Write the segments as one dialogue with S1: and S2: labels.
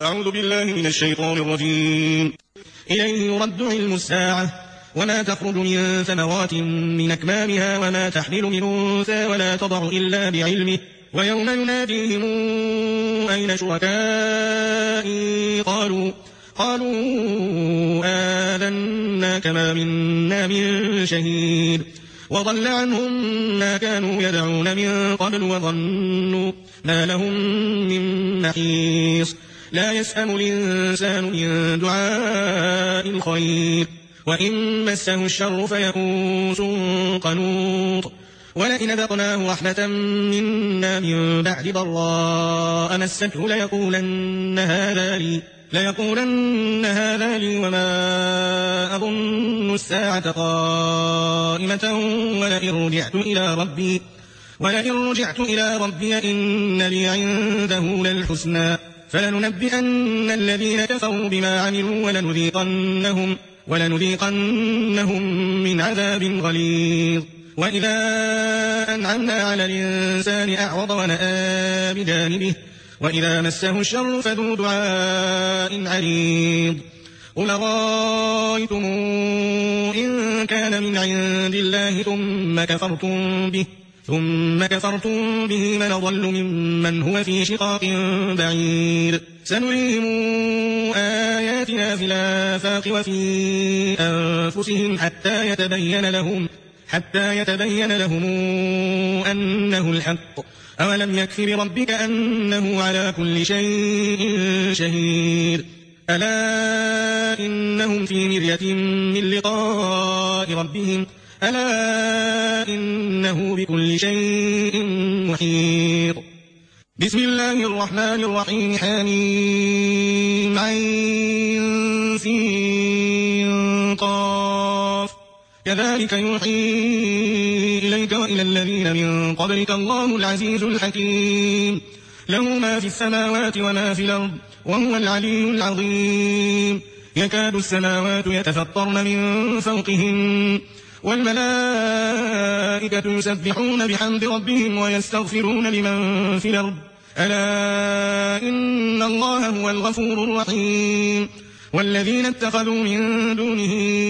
S1: أعوذ بالله من الشيطان الرجيم. إليه يرد علم الساعة وما تخرج من ثمرات من أكمامها وما تحمل من أنثى ولا تضع إلا بعلمه ويوم يناديهم أين شركائي قالوا آذناك ما منا من شهيد وضل عنهم ما كانوا يدعون من قبل وظنوا ما لهم من محيص لا يسأم الإنسان من دعاء الخير وإن مسه الشر فيئوس قنوط ولئن ذقناه رحمة منا من بعد ضراء مسته ليقولن هذا لي وما أظن الساعة قائمة ولئن رجعت إلى ربي إن لي عنده للحسنى فلننبئن الذين كفروا بما عملوا ولنذيقنهم من عذاب غليظ وإذا أنعمنا على الإنسان أعرض ونأى بجانبه وإذا مسه الشر فذو دعاء عريض قل رأيتم إن كان من عند الله ثم كفرتم به من ضل ممن هو في شقاق بعيد سنريهم آياتنا في الآفاق وفي أنفسهم حتى يتبين لهم أنه الحق أولم يكف بربك أنه على كل شيء شهيد ألا إنهم في مرية من لقاء ربهم ألا إنه بكل شيء محيط بسم الله الرحمن الرحيم حميم عين سين قاف كذلك يوحي إليك وإلى الذين من قبلك الله العزيز الحكيم له ما في السماوات وما في الأرض وهو العلي العظيم يكاد السماوات يتفطرن من فوقهن والملائكة يسبحون بحمد ربهم ويستغفرون لمن في الأرض ألا إن الله هو الغفور الرحيم والذين اتخذوا من دونه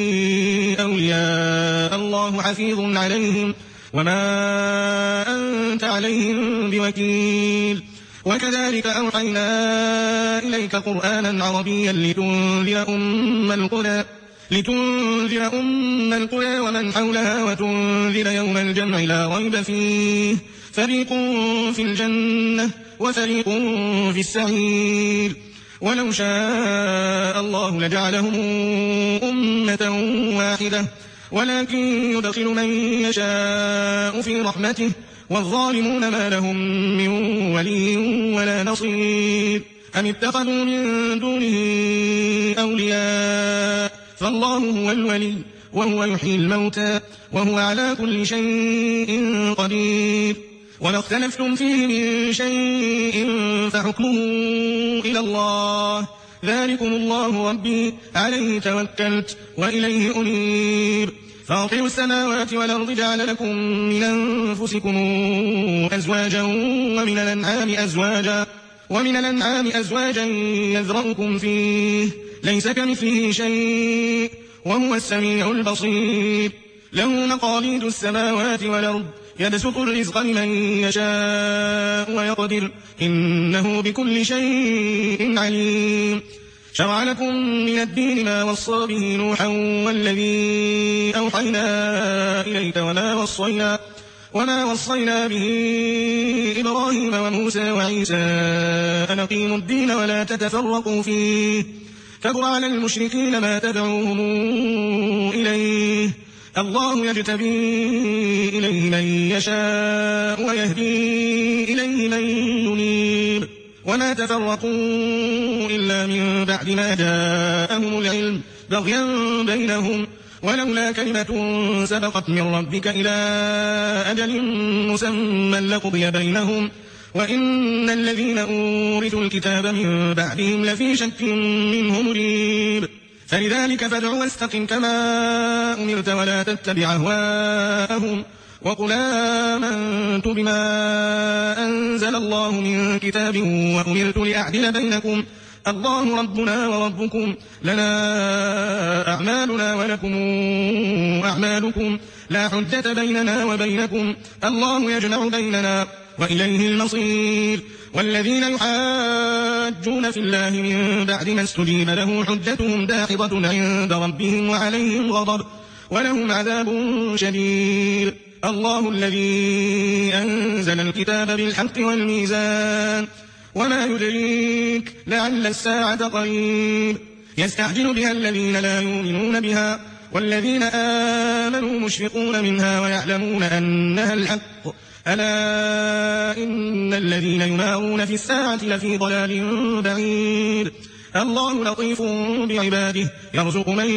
S1: أولياء الله حفيظ عليهم وما أنت عليهم بوكيل وكذلك أوحينا إليك قرآنا عربيا لتنذر أم القرى ومن حولها وتنذر يوم الجمع لا ريب فيه فريق في الجنة وفريق في السعير ولو شاء الله لجعلهم أمة واحدة ولكن يدخل من يشاء في رحمته والظالمون ما لهم من ولي ولا نصير أم اتخذوا من دونه أولياء فالله هو الولي وهو يحيي الموتى وهو على كل شيء قدير وما اختلفتم فيه من شيء فحكمه إلى الله ذلكم الله ربي عليه توكلت وإليه أنيب فاطر السماوات والأرض جعل لكم من أنفسكم أزواجا ومن الأنعام أزواجا يذرأكم فيه ليس كمثله شيء وهو السميع البصير له مقاليد السماوات والأرض يبسط الرزق لمن يشاء ويقدر إنه بكل شيء عليم شرع لكم من الدين ما وصى به نوحا والذي أوحينا إليك وما وصينا به إبراهيم وموسى وعيسى أن أقيموا الدين ولا تتفرقوا فيه كبر على المشركين ما تدعوهم إليه الله يجتبي إليه من يشاء ويهدي إليه من ينيب وما تفرقوا إلا من بعد ما جاءهم العلم بغيا بينهم ولولا كلمة سبقت من ربك إلى أجل مسمى لقضي بينهم وإن الذين أورثوا الكتاب من بعدهم لفي شك منه مريب فلذلك فادع واستقم كما أمرت ولا تتبع أهواءهم وقل آمنت بما أنزل الله من كتاب وأمرت لأعدل بينكم الله ربنا وربكم لنا أعمالنا ولكم أعمالكم لا حجة بيننا وبينكم الله يجمع بيننا وإليه المصير والذين يحاجون في الله من بعد ما استجيب له حجتهم داحضة عند ربهم وعليهم غضب ولهم عذاب شديد الله الذي أنزل الكتاب بالحق والميزان وما يدريك لعل الساعة قريب يستعجل بها الذين لا يؤمنون بها والذين آمنوا مشفقون منها ويعلمون أنها الحق ألا إن الذين يمارون في الساعة لفي ضلال بعيد الله لطيف بعباده يرزق من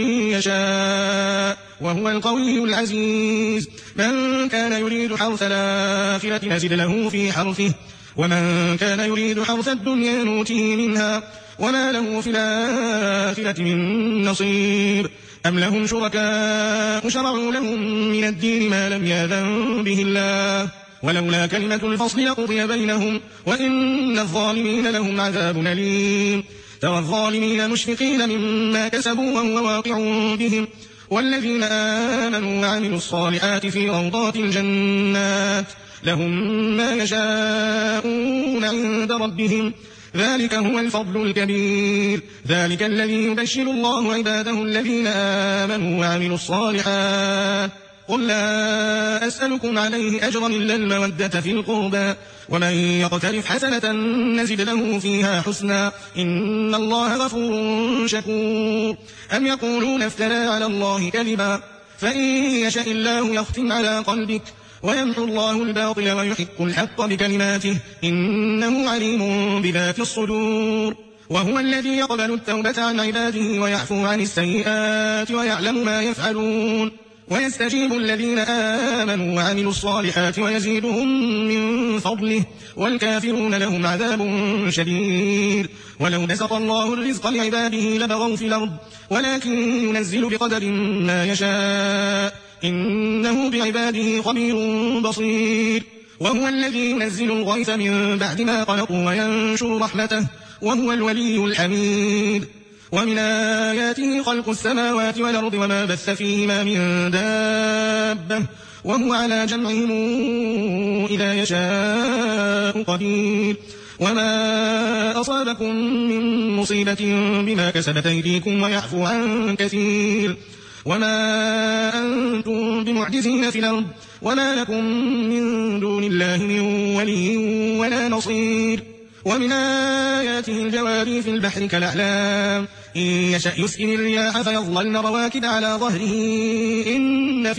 S1: يشاء وهو القوي العزيز من كان يريد حرث الآخرة نزد له في حرثه ومن كان يريد حرث الدنيا نوته منها وما له في الآخرة من نصيب أم لهم شركاء شرعوا لهم من الدين ما لم يأذن به الله ولولا كلمة الفصل لقضي بينهم وإن الظالمين لهم عذاب أليم ترى الظالمين مشفقين مما كسبوا وهو واقع بهم والذين آمنوا وعملوا الصالحات في روضات الجنات لهم ما يشاءون عند ربهم ذلك هو الفضل الكبير ذلك الذي يبشر الله عباده الذين آمنوا وعملوا الصالحات قل لا أسألكم عليه أجرا إلا المودة في القربى ومن يقترف حسنة نزد له فيها حسنا إن الله غفور شكور أم يقولون افترى على الله كذبا فإن يشاء الله يختم على قلبك ويمحو الله الباطل ويحق الحق بكلماته إنه عليم بذات الصدور وهو الذي يقبل التوبة عن عباده ويعفو عن السيئات ويعلم ما يفعلون ويستجيب الذين آمنوا وعملوا الصالحات ويزيدهم من فضله والكافرون لهم عذاب شديد ولو بسط الله الرزق لعباده لبغوا في الأرض ولكن ينزل بقدر ما يشاء إنه بعباده خبير بصير وهو الذي ينزل الغيث من بعد ما قنطوا وينشر رحمته وهو الولي الحميد ومن آياته خلق السماوات والأرض وما بث فيهما من دابة وهو على جمعهم إذا يشاء قدير وما أصابكم من مصيبة بما كسبت أيديكم ويعفو عن كثير وما أنتم بمعجزين في الأرض وما لكم من دون الله من ولي ولا نصير ومن آياته الجواري في البحر كالأعلام إن يشأ يسكن الرياح فيظللن رواكد على ظهره إن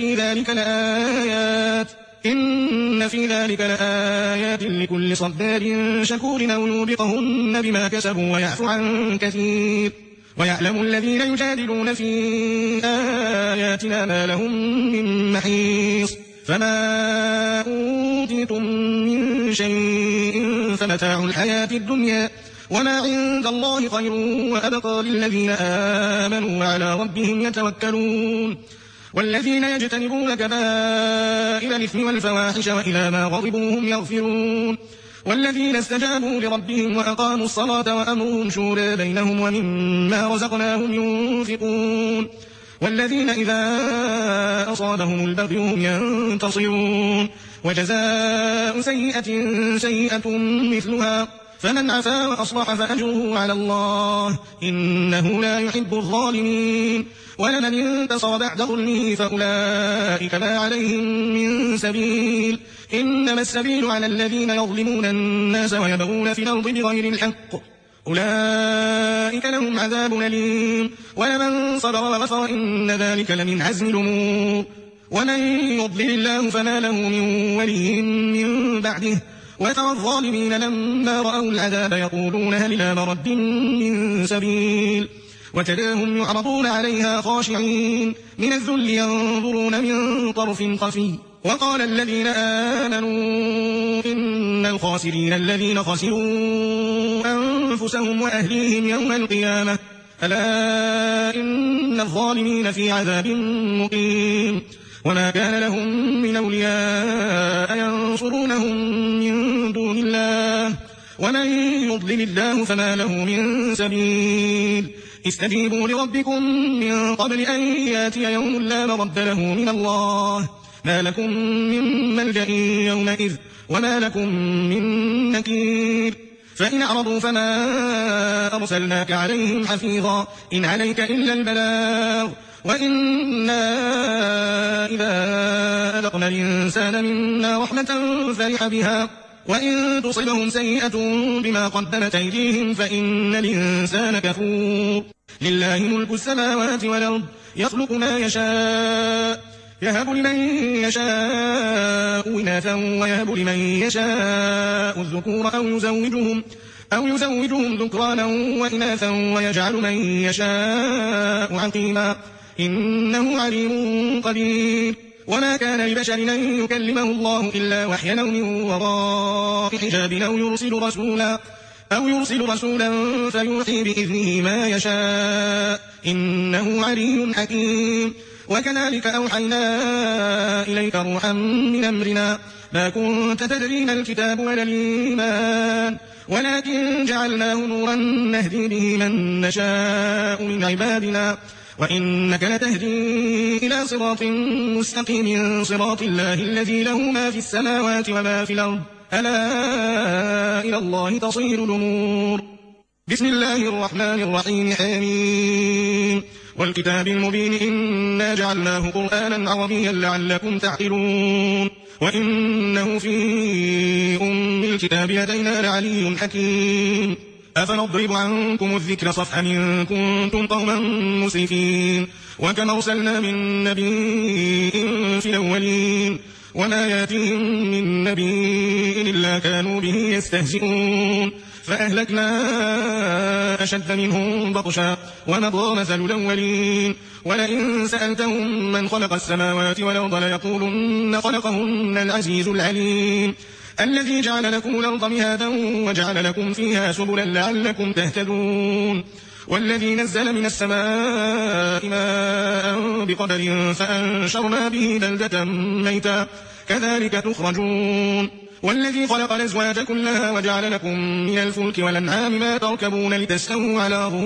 S1: في ذلك لآيات لكل صبار شكور أو يوبقهن بما كسبوا ويعفو عن كثير ويعلم الذين يجادلون في آياتنا ما لهم من محيص فما أوتيتم من شيء فمتاع الحياة الدنيا وما عند الله خير وأبقى للذين آمنوا وعلى ربهم يتوكلون والذين يجتنبون كبائر الإثم والفواحش وإلى ما غضبوا هم يغفرون والذين استجابوا لربهم وأقاموا الصلاة وأمرهم شورى بينهم ومما رزقناهم ينفقون والذين إذا أصابهم البغي هم ينتصرون وجزاء سيئة سيئة مثلها فمن عفا وأصلح فأجره على الله إنه لا يحب الظالمين ولمن انتصر بعد ظلمه فأولئك ما عليهم من سبيل إنما السبيل على الذين يظلمون الناس ويبغون في الأرض بغير الحق أولئك لهم عذاب أليم ولمن صبر وغفر إن ذلك لمن عزم الأمور ومن يضلل الله فما له من ولي من بعده وترى الظالمين لما رأوا العذاب يقولون هل إلى مرد من سبيل وتراهم يعرضون عليها خاشعين من الذل ينظرون من طرف خفي وقال الذين آمنوا إن الخاسرين الذين خسروا أنفسهم وأهليهم يوم القيامة ألا إن الظالمين في عذاب مقيم وما كان لهم من أولياء ينصرونهم من دون الله ومن يضلل الله فما له من سبيل استجيبوا لربكم من قبل أن ياتي يوم لا مرد له من الله ما لكم من ملجأ يومئذ وما لكم من نكير فإن أعرضوا فما أرسلناك عليهم حفيظا إن عليك إلا البلاغ وإنا إذا أذقنا الإنسان منا رحمة فرح بها وإن تصبهم سيئة بما قدمت أيديهم فإن الإنسان كفور لله ملك السماوات والأرض يخلق ما يشاء يهب لمن يشاء إناثا ويهب لمن يشاء الذكور أو يزوجهم ذكرانا وإناثا ويجعل من يشاء عقيما إنه عليم قدير وما كان لبشر أن يكلمه الله إلا وحيا أو من وراء حجاب أو يرسل رسولا فيوحي بإذنه ما يشاء إنه علي حكيم وكذلك أوحينا إليك روحا من أمرنا ما كنت تدري ما الكتاب ولا الإيمان ولكن جعلناه نورا نهدي به من نشاء من عبادنا وإنك لتهدي إلى صراط مستقيم صراط الله الذي له ما في السماوات وما في الأرض ألا إلى الله تصير الأمور بسم الله الرحمن الرحيم حميم والكتاب المبين إنا جعلناه قرآنا عربيا لعلكم تعقلون وإنه في أم الكتاب لدينا لعلي حكيم أفنضرب عنكم الذكر صفحا إن كنتم قوما مسرفين وكما أرسلنا من نبي في الأولين وما ياتيهم من نبي إلا كانوا به يستهزئون فأهلكنا أشد منهم بطشا ومضى مثل الأولين ولئن سألتهم من خلق السماوات والأرض ليقولن خلقهن العزيز العليم الذي جعل لكم الأرض مهادا وجعل لكم فيها سبلا لعلكم تهتدون والذي نزل من السماء ماء بقدر فأنشرنا به بلدة ميتا كذلك تخرجون والذي خلق الأزواج كلها وجعل لكم من الفلك والأنعام ما تركبون لتستووا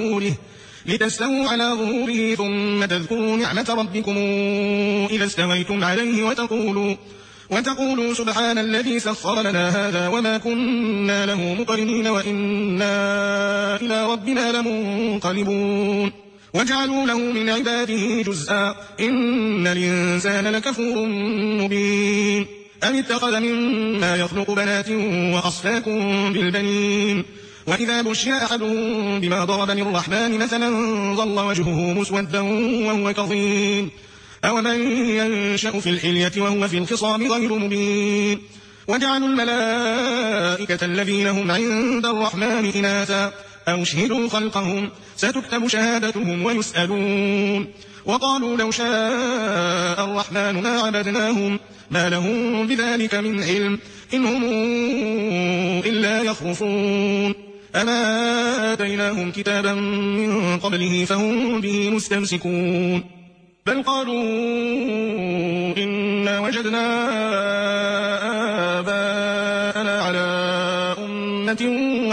S1: على ظهوره ثم تذكروا نعمة ربكم إذا استويتم عليه وتقولوا سبحان الذي سخر لنا هذا وما كنا له مقرنين وإنا إلى ربنا لمنقلبون وجعلوا له من عباده جزءا إن الإنسان لكفور مبين أم اتخذ مما يخلق بنات وأصفاكم بالبنين وإذا بشر أحدهم بما ضرب للرحمن مثلا ظل وجهه مسودا وهو كظيم أومن ينشأ في الحلية وهو في الخصام غير مبين وجعلوا الملائكة الذين هم عند الرحمن إناثا أو شهدوا خلقهم ستكتب شهادتهم ويسألون وقالوا لو شاء الرحمن ما عبدناهم ما لهم بذلك من علم إن هم إلا يخرصون أما آتيناهم كتابا من قبله فهم به مستمسكون بل قالوا إنا وجدنا آباءنا على أمة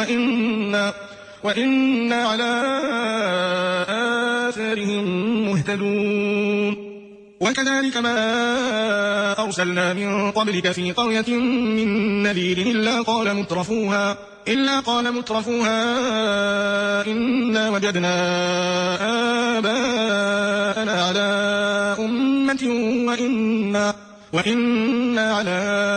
S1: وإنا على آثارهم مهتدون وكذلك ما أرسلنا من قبلك في قرية من نذير إلا قال مترفوها إنا وجدنا آباءنا على أمة وإنا على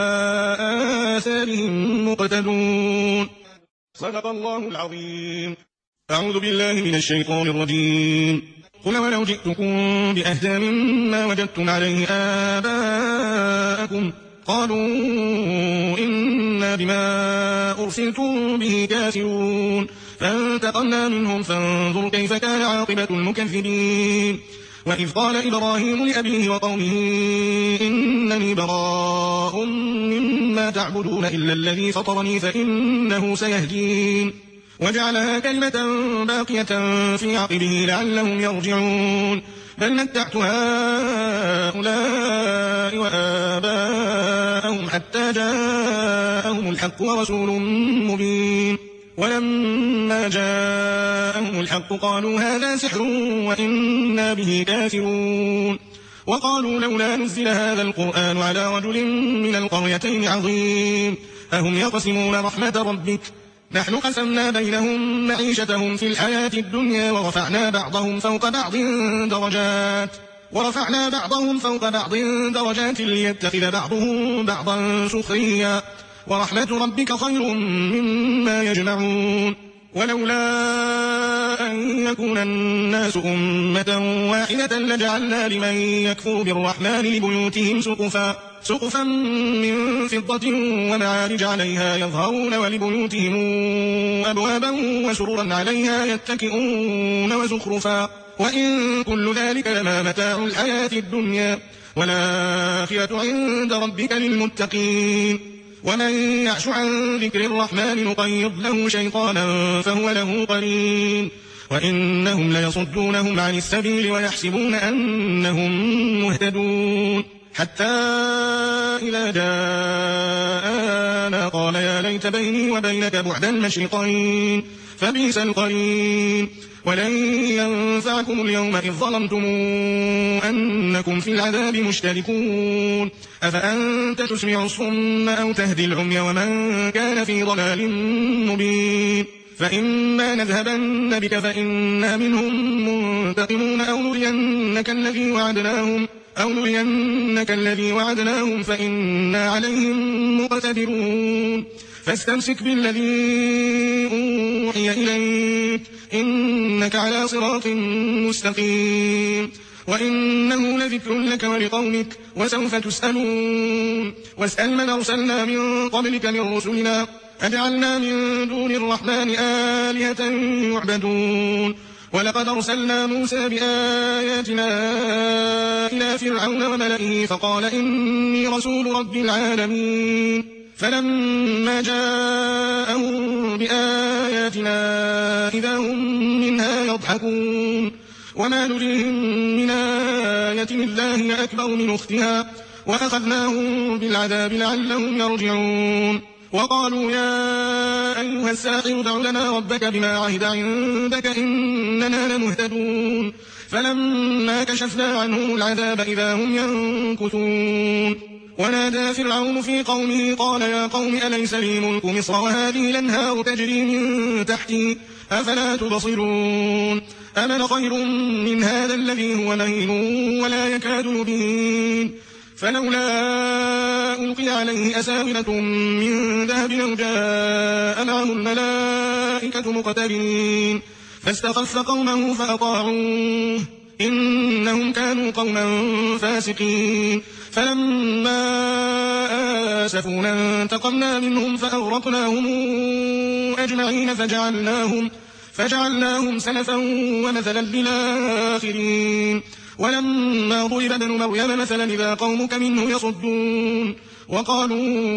S1: آثارهم مقتدون صدق الله العظيم أعوذ بالله من الشيطان الرجيم قل ولو جئتكم بأهدى مما وجدتم عليه آباءكم قالوا إنا بما أرسلتم به كافرون فانتقمنا منهم فانظر كيف كان عاقبة المكذبين وإذ قال إبراهيم لأبيه وقومه إنني براء مما تعبدون إلا الذي فطرني فإنه سيهدين وجعلها كلمة باقية في عقبه لعلهم يرجعون بل متعت هؤلاء وآباءهم حتى جاءهم الحق ورسول مبين ولما جاءهم الحق قالوا هذا سحر وإنا به كافرون وقالوا لولا نزل هذا القرآن على رجل من القريتين عظيم أهم يقسمون رحمة ربك نحن قسمنا بينهم معيشتهم في الحياة الدنيا ورفعنا بعضهم فوق بعض درجات ليتخذ بعضهم بعضا سخريا ورحمة ربك خير مما يجمعون ولولا أن يكون الناس أمة واحدة لجعلنا لمن يكفر بالرحمن لبيوتهم سقفا من فضة ومعارج عليها يظهرون ولبيوتهم أبوابا وسررا عليها يتكئون وزخرفا وإن كل ذلك لما متاع الحياة الدنيا والآخرة عند ربك للمتقين ومن يعش عن ذكر الرحمن نقيض له شيطانا فهو له قرين وإنهم ليصدونهم عن السبيل ويحسبون أنهم مهتدون حتى إذا جاءنا قال يا ليت بيني وبينك بعد المشرقين فبئس القرين ولن ينفعكم اليوم إذ ظلمتم أنكم في العذاب مشتركون أفأنت تسمع الصم أو تهدي العمي ومن كان في ضلال مبين فإما نذهبن بك فإنا منهم منتقمون أو نرينك الذي وعدناهم فإنا عليهم مقتدرون فاستمسك بالذي أوحي إليك إنك على صراط مستقيم وإنه لذكر لك ولقومك وسوف تسألون واسأل من أرسلنا من قبلك من رسلنا أجعلنا من دون الرحمن آلهة يعبدون ولقد أرسلنا موسى بآياتنا إلى فرعون وملئه فقال إني رسول رب العالمين فلما جاءهم بآياتنا إذا هم منها يضحكون وما نريهم من آية الله هي أكبر من أختها وأخذناهم بالعذاب لعلهم يرجعون وقالوا يا أيها الساحر ادع لنا ربك بما عهد عندك إننا لمهتدون فلما كشفنا عنهم العذاب إذا هم ينكثون ونادى فرعون في قومه قال يا قوم أليس لي ملك مصر وهذه الأنهار تجري من تحتي أفلا تبصرون أمن خير من هذا الذي هو مهين ولا يكاد يبين فلولا ألقي عليه أساورة من ذهب أو جاء معه الملائكة مقترنين فاستخف قومه فأطاعوه إنهم كانوا قوما فاسقين فلما آسفونا انتقمنا منهم فأغرقناهم أجمعين فجعلناهم سلفا ومثلا للآخرين ولما ضرب ابن مريم مثلا إذا قومك منه يصدون وقالوا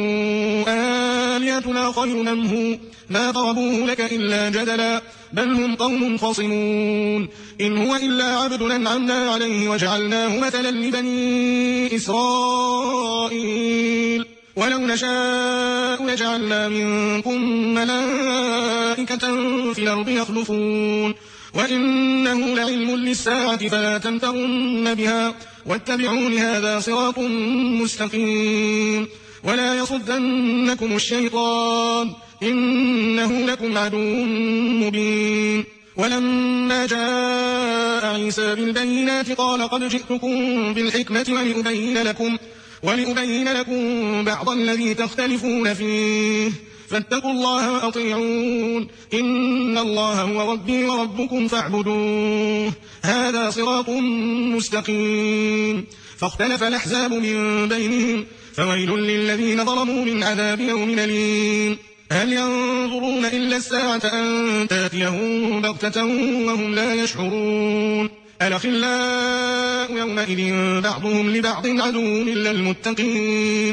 S1: آلهتنا خير أم هو ما ضربوه لك إلا جدلا بل هم قوم خصمون إن هو إلا عبد أنعمنا عليه وجعلناه مثلا لبني إسرائيل ولو نشاء لجعلنا منكم ملائكة في الأرض يخلفون وإنه لعلم للساعة فلا تمترن بها واتبعون هذا صراط مستقيم ولا يصدنكم الشيطان إنه لكم عدو مبين ولما جاء عيسى بالبينات قال قد جئتكم بالحكمة ولأبين لكم بعض الذي تختلفون فيه فاتقوا الله وأطيعون إن الله هو ربي وربكم فاعبدوه هذا صراط مستقيم فاختلف الأحزاب من بينهم فويل للذين ظلموا من عذاب يوم أليم هل ينظرون إلا الساعة أن تأتيهم بغتة وهم لا يشعرون الأخلاء يومئذ بعضهم لبعض عدو إلا المتقين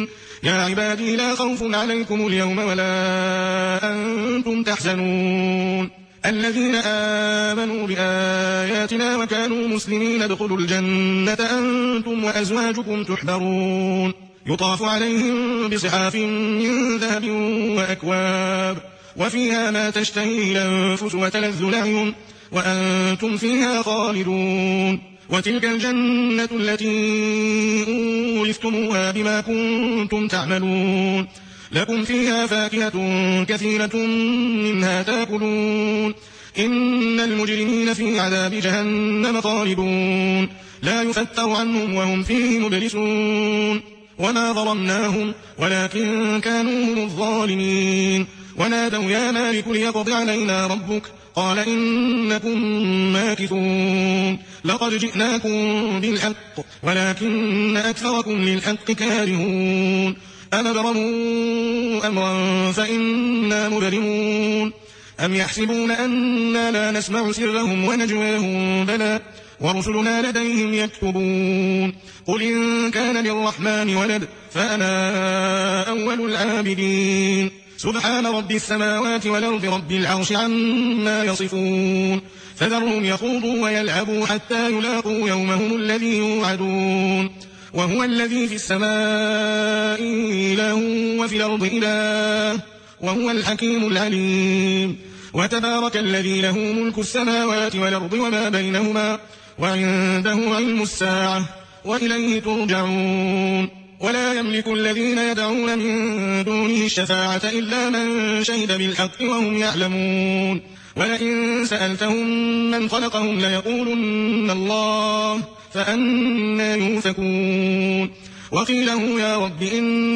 S1: يا عبادي لا خوف عليكم اليوم ولا أنتم تحزنون الذين آمنوا بآياتنا وكانوا مسلمين ادخلوا الجنة أنتم وأزواجكم تحبرون يطاف عليهم بصحاف من ذهب وأكواب وفيها ما تشتهي الأنفس وتلذ الأعين وأنتم فيها خالدون وتلك الجنة التي أورثتموها بما كنتم تعملون لكم فيها فاكهة كثيرة منها تأكلون إن المجرمين في عذاب جهنم خالدون لا يفتر عنهم وهم فيه مبلسون وما ظلمناهم ولكن كانوا هم الظالمين ونادوا يا مالك ليقض علينا ربك قال إنكم ماكثون لقد جئناكم بالحق ولكن أكثركم للحق كارهون أنبرموا أمرا فإنا مبرمون أم يحسبون أننا لا نسمع سرهم ونجواهم بلى ورسلنا لديهم يكتبون قل إن كان للرحمن ولد فأنا أول العابدين سبحان رب السماوات والأرض رب العرش عما يصفون فذرهم يخوضوا ويلعبوا حتى يلاقوا يومهم الذي يوعدون وهو الذي في السماء إله وفي الأرض إله وهو الحكيم العليم وتبارك الذي له ملك السماوات والأرض وما بينهما وعنده علم الساعة وإليه ترجعون ولا يملك الذين يدعون من دونه الشفاعة إلا من شهد بالحق وهم يعلمون ولئن سألتهم من خلقهم ليقولن الله فأنى يؤفكون وقيله يا رب إن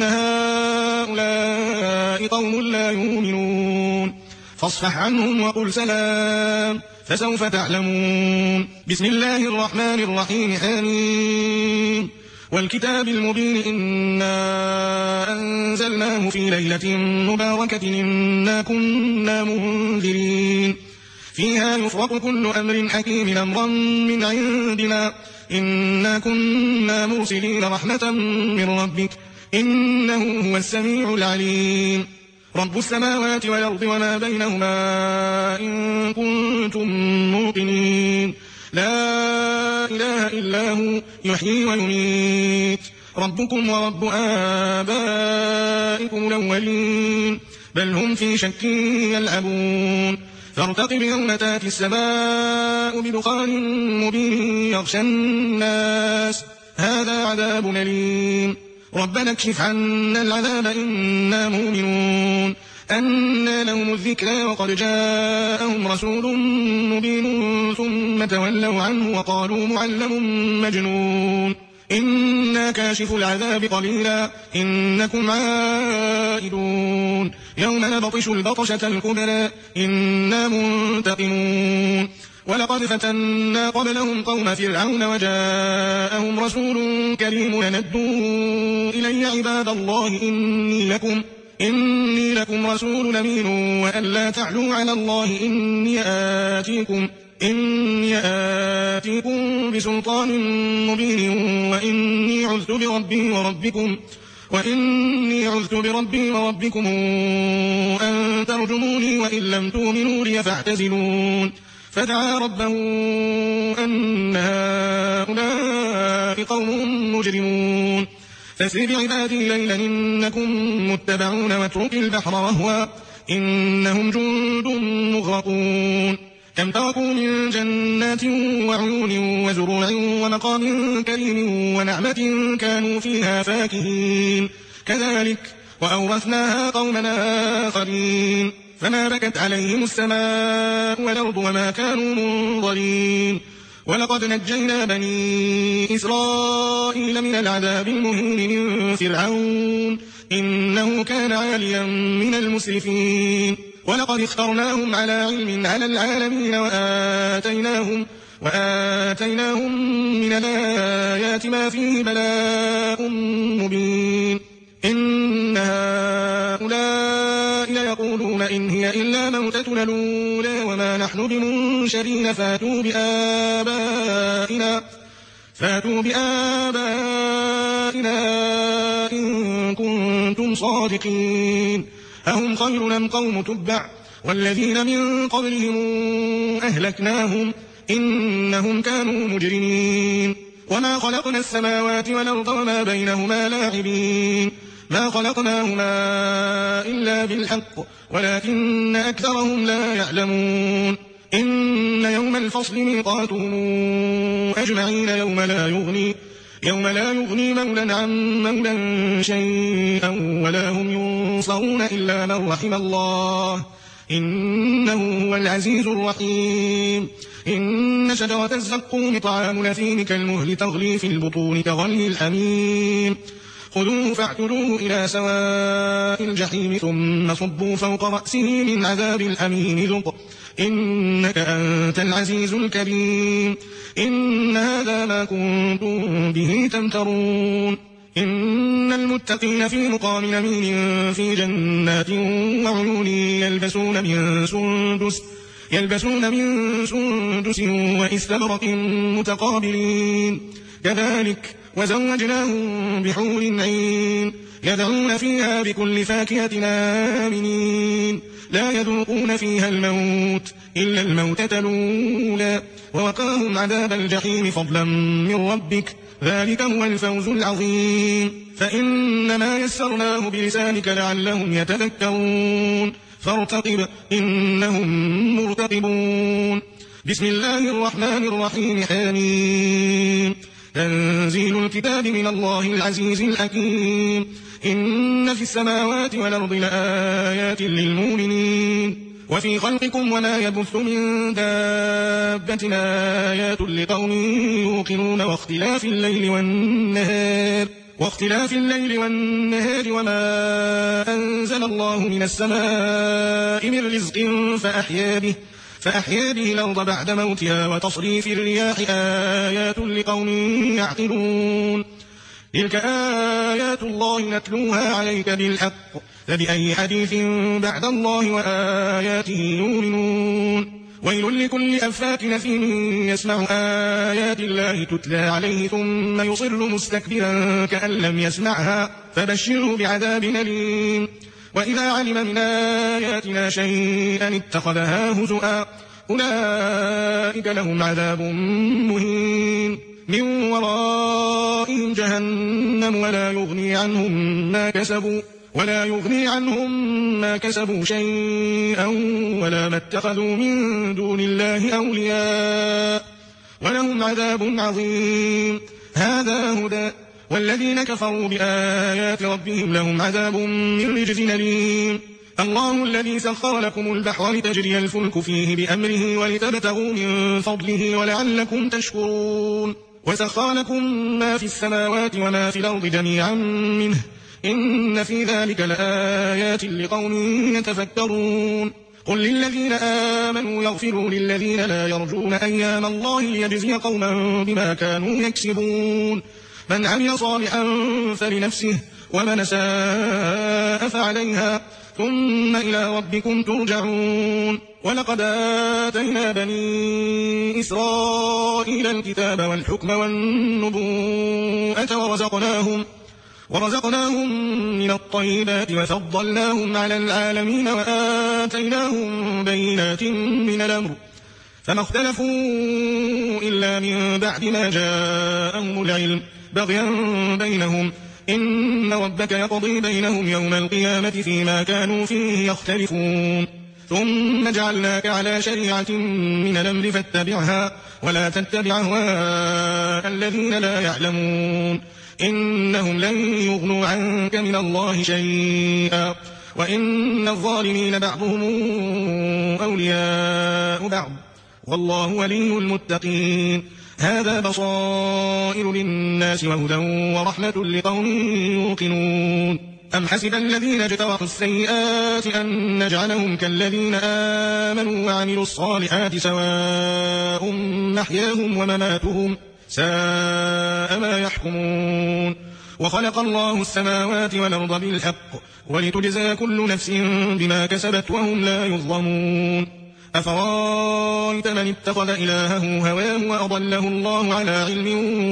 S1: هؤلاء قوم لا يؤمنون فاصفح عنهم وقل سلام فسوف تعلمون بسم الله الرحمن الرحيم آمين والكتاب المبين إنا أنزلناه في ليلة مباركة إنا كنا منذرين فيها يفرق كل أمر حكيم أمرا من عندنا إنا كنا مرسلين رحمة من ربك إنه هو السميع العليم رب السماوات والأرض وما بينهما إن كنتم موقنين لا إله إلا هو يحيي ويميت ربكم ورب آبائكم الأولين بل هم في شك يلعبون فارتقب يوم تأتي السماء بدخان مبين يغشى الناس هذا عذاب أليم ربنا اكشف عنا العذاب إنا مؤمنون أنى لهم الذكرى وقد جاءهم رسول مبين ثم تولوا عنه وقالوا معلم مجنون إنا كاشف العذاب قليلا إنكم عائدون يوم نبطش البطشة الكبرى إنا منتقمون ولقد فتنا قبلهم قوم فرعون وجاءهم رسول كريم يندوا إلي عباد الله إني لكم رسول أمين وأن لا تعلوا على الله إني آتيكم بسلطان مبين وإني عذت بربي وربكم أن ترجموني وإن لم تؤمنوا لي فاعتزلون فدعا ربه أن هؤلاء قوم مجرمون فاسر بعبادي ليلا إنكم متبعون واترك البحر رهوا إنهم جند مغرقون كم تركوا من جنات وعيون وزروع ومقام كريم ونعمة كانوا فيها فاكهين كذلك وأورثناها قومنا آخرين فما بكت عليهم السماء والأرض وما كانوا منظرين ولقد نجينا بني إسرائيل من العذاب المهين من فرعون إنه كان عاليا من المسرفين ولقد اخترناهم على علم على العالمين وآتيناهم من الآيات ما فيه بلاء مبين إن هؤلاء يقولون إن هي إلا موتتنا الأولى وما نحن بمنشرين فاتوا بآبائنا إن كنتم صادقين أهم خير أم قوم تبع والذين من قبلهم أهلكناهم إنهم كانوا مجرمين وما خلقنا السماوات والأرض وما بينهما لاعبين ما خلقناهما إلا بالحق ولكن أكثرهم لا يعلمون إن يوم الفصل ميقاتهم أجمعين يوم لا يغني مولا عن مولا شيئا ولا هم ينصرون إلا من رحم الله إنه هو العزيز الرحيم إن شجرة الزقوم طعام الأثيم كالمهل تغلي في البطون كغلي الحميم خذوه فاعتلوه إلى سواء الجحيم ثم صبوا فوق رأسه من عذاب الحميم ذق إنك أنت العزيز الكريم إن هذا ما كنتم به تمترون إن المتقين في مقام أمين في جنات وعيون يلبسون من سندس وإستبرق متقابلين كذلك وزوجناهم بحور عين يدعون فيها بكل فاكهة آمنين لا يذوقون فيها الموت إلا الموتة الأولى ووقاهم عذاب الجحيم فضلا من ربك ذلك هو الفوز العظيم فإنما يسرناه بلسانك لعلهم يتذكرون فارتقب إنهم مرتقبون بسم الله الرحمن الرحيم حميم تنزيل الكتاب من الله العزيز الحكيم إن في السماوات والأرض لآيات للمؤمنين وفي خلقكم وما يبث من دابة آيات لقوم يوقنون واختلاف الليل والنهار وما أنزل الله من السماء من رزق فأحيا به الأرض بعد موتها وتصريف الرياح آيات لقوم يعقلون تلك آيات الله نتلوها عليك بالحق فبأي حديث بعد الله وآياته يؤمنون ويل لكل أفاك نثيم يسمع آيات الله تتلى عليه ثم يصر مستكبرا كأن لم يسمعها فبشره بعذاب أليم وإذا علم من آياتنا شيئا اتخذها هزؤا أولئك لهم عذاب مهين من ورائهم جهنم ولا يغني عنهم ما كسبوا شيئا ولا ما اتخذوا من دون الله أولياء ولهم عذاب عظيم هذا هدى والذين كفروا بآيات ربهم لهم عذاب من رجز أليم الله الذي سخر لكم البحر لتجري الفلك فيه بأمره ولتبتغوا من فضله ولعلكم تشكرون وسخر لكم ما في السماوات وما في الأرض جميعا منه إن في ذلك لآيات لقوم يتفكرون قل للذين آمنوا يغفروا للذين لا يرجون أيام الله ليجزي قوما بما كانوا يكسبون من عمل صالحا فلنفسه ومن ساء فعليها ثم إلى ربكم ترجعون ولقد آتينا بني إسرائيل الكتاب والحكم والنبوءة ورزقناهم من الطيبات وفضلناهم على العالمين وآتيناهم بينات من الأمر فما اختلفوا إلا من بعد ما جاءهم العلم بغيا بينهم إن ربك يقضي بينهم يوم القيامة فيما كانوا فيه يختلفون ثم جعلناك على شريعة من الأمر فاتبعها ولا تتبع أهواء الذين لا يعلمون إنهم لن يغنوا عنك من الله شيئا وإن الظالمين بعضهم أولياء بعض والله ولي المتقين هذا بصائر للناس وهدى ورحمة لقوم يوقنون أم حسب الذين اجترحوا السيئات أن نجعلهم كالذين آمنوا وعملوا الصالحات سواء محياهم ومماتهم ساء ما يحكمون وخلق الله السماوات والأرض بالحق ولتجزى كل نفس بما كسبت وهم لا يظلمون أفرأيت من اتخذ إلهه هواه وأضله الله على علم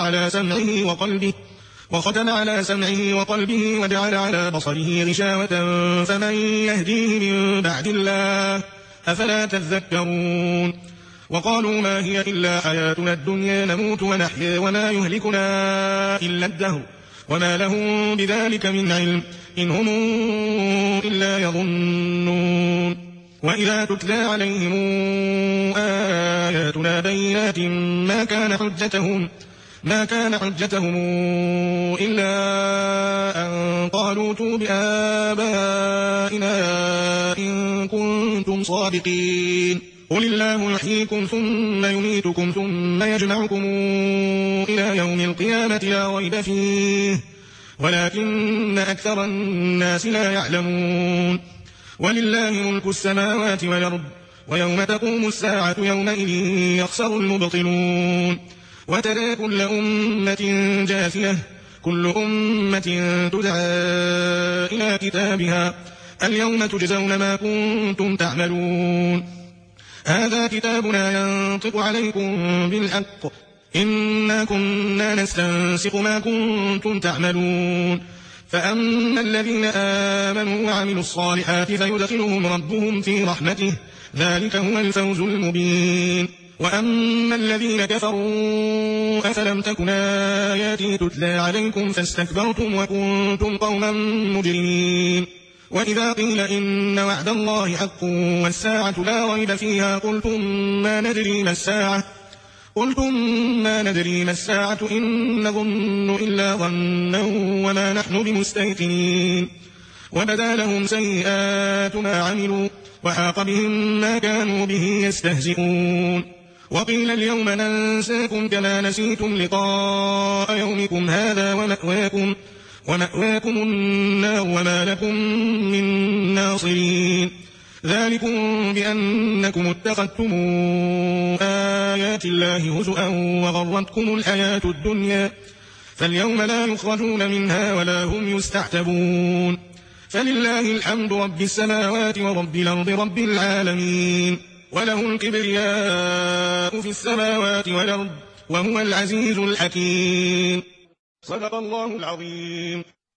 S1: وختم على سمعه وقلبه وجعل على بصره غشاوة فمن يهديه من بعد الله أفلا تذكرون وقالوا ما هي إلا حياتنا الدنيا نموت ونحيا وما يهلكنا إلا الدهر وما لهم بذلك من علم إن هم إلا يظنون وإذا تتلى عليهم آياتنا بينات ما كان حجتهم إلا أن قالوا ائتوا بآبائنا إن كنتم صادقين قل الله يحييكم ثم يميتكم ثم يجمعكم إلى يوم القيامة لا ريب فيه ولكن أكثر الناس لا يعلمون ولله ملك السماوات والأرض ويوم تقوم الساعة يومئذ يخسر المبطلون وترى كل أمة جاثية كل أمة تدعى إلى كتابها اليوم تجزون ما كنتم تعملون هذا كتابنا ينطق عليكم بالحق إنا كنا نستنسخ ما كنتم تعملون فأما الذين آمنوا وعملوا الصالحات فيدخلهم ربهم في رحمته ذلك هو الفوز المبين وأما الذين كفروا أفلم تكن آياتي تتلى عليكم فاستكبرتم وكنتم قوما مجرمين وإذا قيل إن وعد الله حق والساعة لا ريب فيها قلتم ما ندري ما الساعة إن نظن إلا ظنا وما نحن بمستيقنين وبدا لهم سيئات ما عملوا وحاق بهم ما كانوا به يستهزئون وقيل اليوم ننساكم كما نسيتم لقاء يومكم هذا ومأواكم النار وما لكم من ناصرين ذلكم بأنكم اتخذتم آيات الله هزؤا وغرتكم الحياة الدنيا فاليوم لا يخرجون منها ولا هم يستعتبون فلله الحمد رب السماوات ورب الأرض رب العالمين وله الكبرياء في السماوات والأرض وهو العزيز الحكيم صدق الله العظيم.